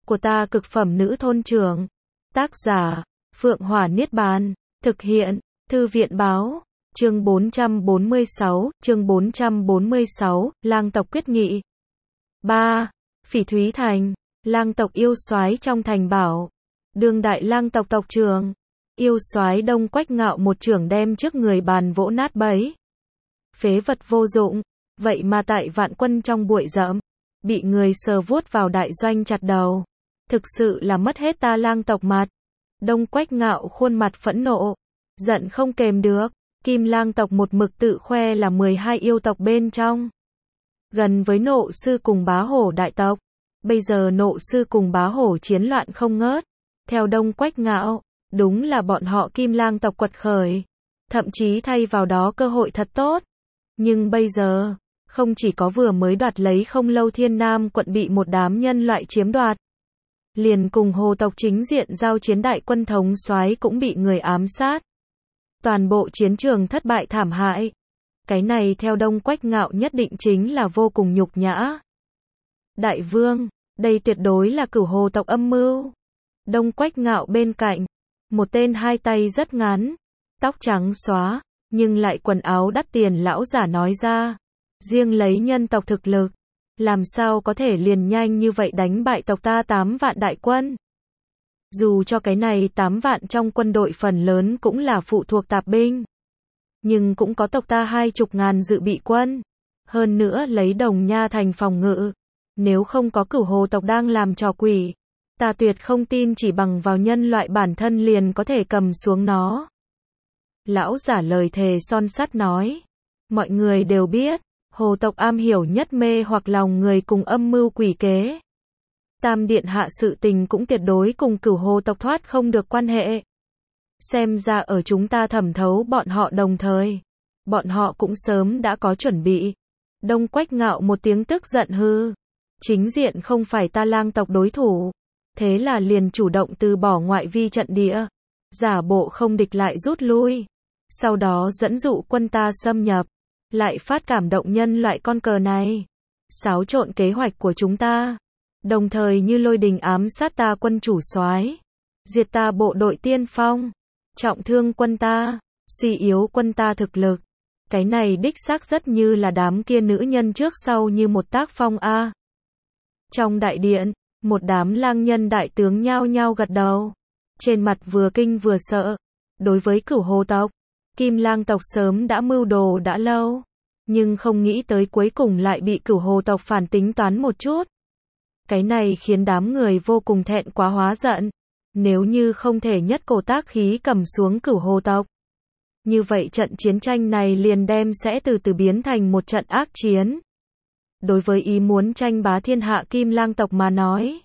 của ta cực phẩm nữ thôn trưởng. Tác giả, Phượng Hỏa Niết Bàn. Thực hiện, Thư viện Báo. Chương 446, lang tộc quyết nghị. 3. Phỉ Thúy Thành, lang tộc yêu soái trong thành bảo. Đương đại lang tộc tộc trưởng, yêu soái Đông Quách Ngạo một chưởng đem trước người bàn vỗ nát bấy. Phế vật vô dụng, vậy mà tại vạn quân trong bụi rậm, bị người sờ vuốt vào đại doanh chặt đầu. Thực sự là mất hết ta lang tộc mặt. Đông Quách Ngạo khuôn mặt phẫn nộ, giận không kềm được. Kim lang tộc một mực tự khoe là 12 yêu tộc bên trong, gần với Nộ Sư cùng Bá Hổ đại tộc. Bây giờ Nộ Sư cùng Bá Hổ chiến loạn không ngớt. Theo Đông Quách Ngạo, đúng là bọn họ Kim lang tộc quật khởi, thậm chí thay vào đó cơ hội thật tốt. Nhưng bây giờ, không chỉ có vừa mới đoạt lấy không lâu Thiên Nam quận bị một đám nhân loại chiếm đoạt, liền cùng Hồ tộc chính diện giao chiến đại quân thống soái cũng bị người ám sát. Toàn bộ chiến trường thất bại thảm hại. Cái này theo Đông Quách Ngạo nhất định chính là vô cùng nhục nhã. Đại vương, đây tuyệt đối là cửu Hồ tộc âm mưu. Đông Quách Ngạo bên cạnh, một tên hai tay rất ngắn, tóc trắng xóa, nhưng lại quần áo đắt tiền lão giả nói ra. Riêng lấy nhân tộc thực lực, làm sao có thể liền nhanh như vậy đánh bại tộc ta 8 vạn đại quân. Dù cho cái này 8 vạn trong quân đội phần lớn cũng là phụ thuộc tạp binh, nhưng cũng có tộc ta 20.000 dự bị quân. Hơn nữa lấy Đồng Nha thành phòng ngự, nếu không có cửu Hồ tộc đang làm trò quỷ, ta tuyệt không tin chỉ bằng vào nhân loại bản thân liền có thể cầm xuống nó. Lão giả lời thề son sắt nói, mọi người đều biết, Hồ tộc am hiểu nhất mê hoặc lòng người cùng âm mưu quỷ kế. Tam điện hạ sự tình cũng tuyệt đối cùng cửu Hồ tộc thoát không được quan hệ. Xem ra ở chúng ta thẩm thấu bọn họ đồng thời, bọn họ cũng sớm đã có chuẩn bị. Đông Quách Ngạo một tiếng tức giận hư, chính diện không phải ta lang tộc đối thủ, thế là liền chủ động từ bỏ ngoại vi trận địa, giả bộ không địch lại rút lui, sau đó dẫn dụ quân ta xâm nhập, lại phát cảm động nhân loại con cờ này, xáo trộn kế hoạch của chúng ta, đồng thời như lôi đình ám sát ta quân chủ soái, diệt ta bộ đội tiên phong, trọng thương quân ta, suy yếu quân ta thực lực. Cái này đích xác rất như là đám kia nữ nhân trước sau như một tác phong a. Trong đại điện, một đám lang nhân đại tướng nhao nhao gật đầu, trên mặt vừa kinh vừa sợ. Đối với cửu Hồ tộc, Kim lang tộc sớm đã mưu đồ đã lâu, nhưng không nghĩ tới cuối cùng lại bị cửu Hồ tộc phản tính toán một chút. Cái này khiến đám người vô cùng thẹn quá hóa giận. Nếu như không thể nhất cổ tác khí cầm xuống cửu Hồ tộc, như vậy trận chiến tranh này liền đem sẽ từ từ biến thành một trận ác chiến. Đối với ý muốn tranh bá thiên hạ Kim lang tộc mà nói,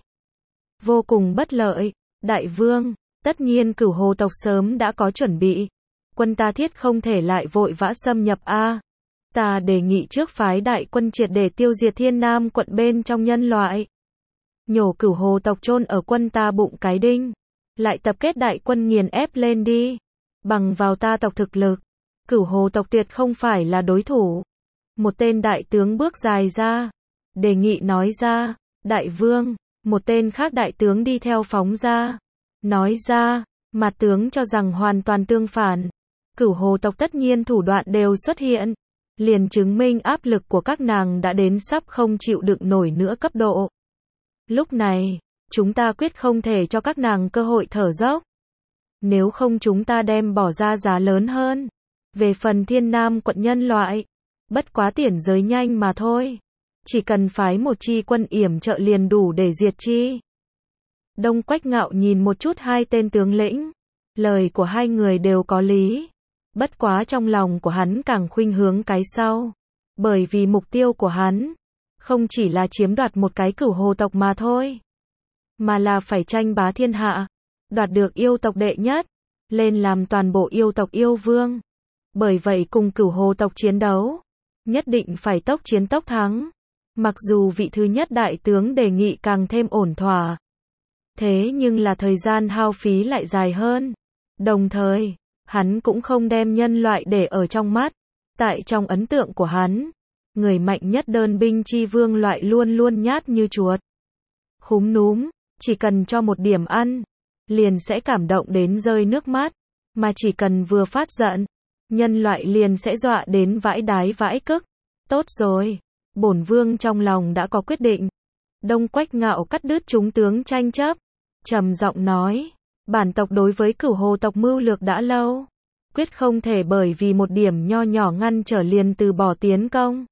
vô cùng bất lợi. Đại vương, tất nhiên cửu Hồ tộc sớm đã có chuẩn bị, quân ta thiết không thể lại vội vã xâm nhập a. Ta đề nghị trước phái đại quân triệt để tiêu diệt Thiên Nam quận bên trong nhân loại, nhổ cửu Hồ tộc chôn ở quân ta bụng cái đinh, lại tập kết đại quân nghiền ép lên đi. Bằng vào ta tộc thực lực, cửu Hồ tộc tuyệt không phải là đối thủ. Một tên đại tướng bước dài ra, đề nghị nói ra. Đại vương, một tên khác đại tướng đi theo phóng ra, nói ra. Mặt tướng cho rằng hoàn toàn tương phản. Cửu Hồ tộc tất nhiên thủ đoạn đều xuất hiện, liền chứng minh áp lực của các nàng đã đến sắp không chịu đựng nổi nữa cấp độ. Lúc này, chúng ta quyết không thể cho các nàng cơ hội thở dốc. Nếu không chúng ta đem bỏ ra giá lớn hơn. Về phần Thiên Nam quận nhân loại, bất quá tiền giới nhanh mà thôi. Chỉ cần phái một chi quân yểm trợ liền đủ để diệt chi. Đông Quách Ngạo nhìn một chút hai tên tướng lĩnh. Lời của hai người đều có lý. Bất quá trong lòng của hắn càng khuynh hướng cái sau. Bởi vì mục tiêu của hắn không chỉ là chiếm đoạt một cái cửu Hồ tộc mà thôi, mà là phải tranh bá thiên hạ, đoạt được yêu tộc đệ nhất, lên làm toàn bộ yêu tộc yêu vương. Bởi vậy cùng cửu Hồ tộc chiến đấu, nhất định phải tốc chiến tốc thắng. Mặc dù vị thứ nhất đại tướng đề nghị càng thêm ổn thỏa, thế nhưng là thời gian hao phí lại dài hơn. Đồng thời, hắn cũng không đem nhân loại để ở trong mắt. Tại trong ấn tượng của hắn, người mạnh nhất đơn binh chi vương loại luôn luôn nhát như chuột, khúm núm, chỉ cần cho một điểm ăn, liền sẽ cảm động đến rơi nước mắt, mà chỉ cần vừa phát giận, nhân loại liền sẽ dọa đến vãi đái vãi cức. Tốt rồi, bổn vương trong lòng đã có quyết định. Đông Quách Ngạo cắt đứt chúng tướng tranh chấp, trầm giọng nói, bản tộc đối với Cửu Hồ tộc mưu lược đã lâu, quyết không thể bởi vì một điểm nho nhỏ ngăn trở liền từ bỏ tiến công.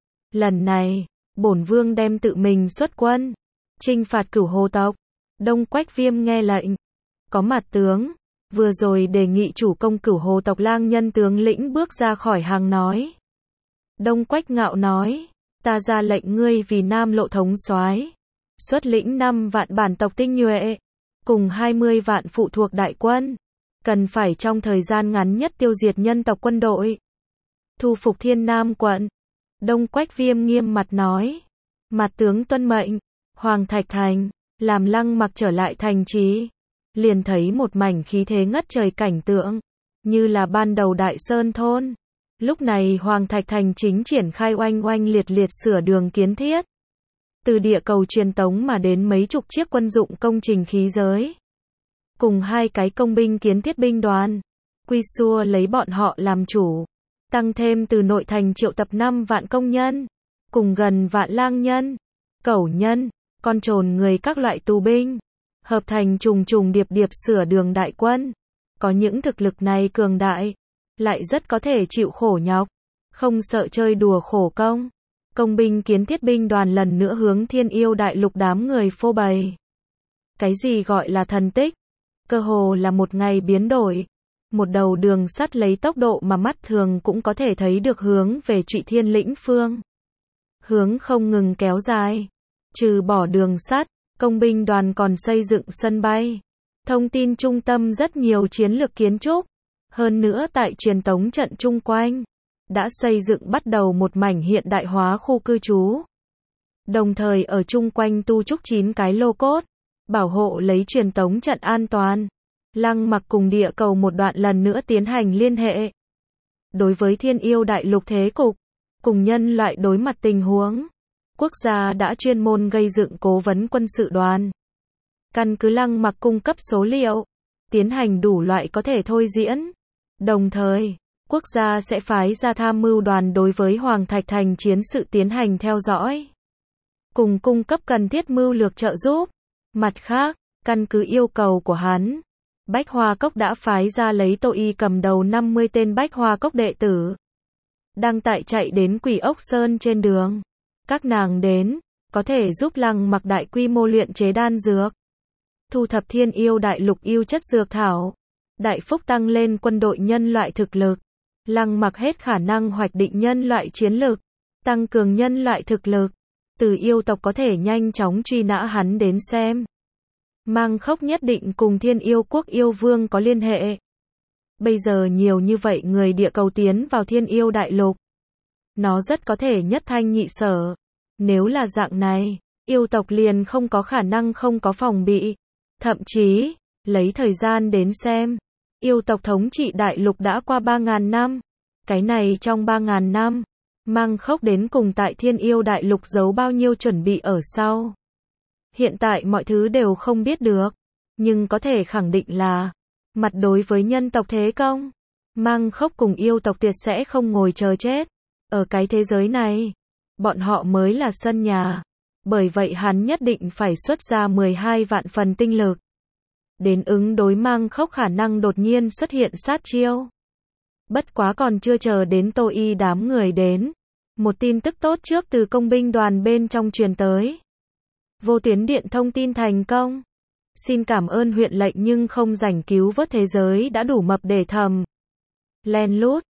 Lần này, bổn vương đem tự mình xuất quân, chinh phạt Cửu Hồ tộc. Đông Quách Viêm nghe lệnh, có mặt tướng, vừa rồi đề nghị chủ công Cửu Hồ tộc Lang Nhân tướng lĩnh bước ra khỏi hàng nói. Đông Quách Ngạo nói, ta ra lệnh ngươi vì Nam Lộ thống soái, xuất lĩnh 5 vạn bản tộc tinh nhuệ, cùng 20 vạn phụ thuộc đại quân, cần phải trong thời gian ngắn nhất tiêu diệt nhân tộc quân đội, thu phục Thiên Nam quận. Đông Quách Viêm nghiêm mặt nói, mặt tướng tuân mệnh. Hoàng Thạch Thành, làm Lăng Mặc trở lại thành trì, liền thấy một mảnh khí thế ngất trời cảnh tượng, như là ban đầu Đại Sơn thôn. Lúc này Hoàng Thạch Thành chính triển khai oanh oanh liệt liệt sửa đường kiến thiết. Từ địa cầu truyền tống mà đến mấy chục chiếc quân dụng công trình khí giới, cùng 2 cái công binh kiến thiết binh đoàn, quy xua lấy bọn họ làm chủ, tăng thêm từ nội thành triệu tập 5 vạn công nhân, cùng gần vạn lang nhân, cẩu nhân, con trồn người các loại tù binh, hợp thành trùng trùng điệp điệp sửa đường đại quân. Có những thực lực này cường đại, lại rất có thể chịu khổ nhọc, không sợ chơi đùa khổ công. Công binh kiến thiết binh đoàn lần nữa hướng Thiên Yêu Đại Lục đám người phô bày. Cái gì gọi là thần tích? Cơ hồ là một ngày biến đổi. Một đầu đường sắt lấy tốc độ mà mắt thường cũng có thể thấy được hướng về Trụy Thiên lĩnh phương. Hướng không ngừng kéo dài. Trừ bỏ đường sắt, công binh đoàn còn xây dựng sân bay, thông tin trung tâm rất nhiều chiến lược kiến trúc. Hơn nữa tại truyền tống trận chung quanh, đã xây dựng bắt đầu một mảnh hiện đại hóa khu cư trú. Đồng thời ở chung quanh tu trúc 9 cái lô cốt, bảo hộ lấy truyền tống trận an toàn. Lăng Mặc cùng địa cầu một đoạn lần nữa tiến hành liên hệ. Đối với Thiên Yêu Đại Lục thế cục, cùng nhân loại đối mặt tình huống, quốc gia đã chuyên môn gây dựng cố vấn quân sự đoàn. Căn cứ Lăng Mặc cung cấp số liệu, tiến hành đủ loại có thể thôi diễn. Đồng thời, quốc gia sẽ phái ra tham mưu đoàn đối với Hoàng Thạch Thành chiến sự tiến hành theo dõi, cùng cung cấp cần thiết mưu lược trợ giúp. Mặt khác, căn cứ yêu cầu của hắn, Bách Hoa Cốc đã phái ra lấy Tô Y cầm đầu 50 tên Bách Hoa Cốc đệ tử, đang tại chạy đến Quỷ Ốc Sơn trên đường. Các nàng đến, có thể giúp Lăng Mặc đại quy mô luyện chế đan dược, thu thập Thiên Yêu Đại Lục yêu chất dược thảo, đại phúc tăng lên quân đội nhân loại thực lực. Lăng Mặc hết khả năng hoạch định nhân loại chiến lực, tăng cường nhân loại thực lực. Từ yêu tộc có thể nhanh chóng truy nã hắn đến xem. Mang Khốc nhất định cùng Thiên Yêu Quốc yêu vương có liên hệ. Bây giờ nhiều như vậy người địa cầu tiến vào Thiên Yêu Đại Lục, nó rất có thể nhất thanh nhị sở. Nếu là dạng này, yêu tộc liền không có khả năng không có phòng bị. Thậm chí, lấy thời gian đến xem, yêu tộc thống trị đại lục đã qua 3.000 năm. Cái này trong 3.000 năm, Mang Khốc đến cùng tại Thiên Yêu Đại Lục giấu bao nhiêu chuẩn bị ở sau. Hiện tại mọi thứ đều không biết được, nhưng có thể khẳng định là, mặt đối với nhân tộc thế công, Mang Khốc cùng yêu tộc tuyệt sẽ không ngồi chờ chết. Ở cái thế giới này, bọn họ mới là sân nhà. Bởi vậy hắn nhất định phải xuất ra 12 vạn phần tinh lực, đến ứng đối Mang Khốc khả năng đột nhiên xuất hiện sát chiêu. Bất quá còn chưa chờ đến Tô Y đám người đến, một tin tức tốt trước từ công binh đoàn bên trong truyền tới. Vô tuyến điện thông tin thành công. Xin cảm ơn huyện lệnh nhưng không rảnh cứu vớt thế giới đã đủ mập để thầm. Len lút.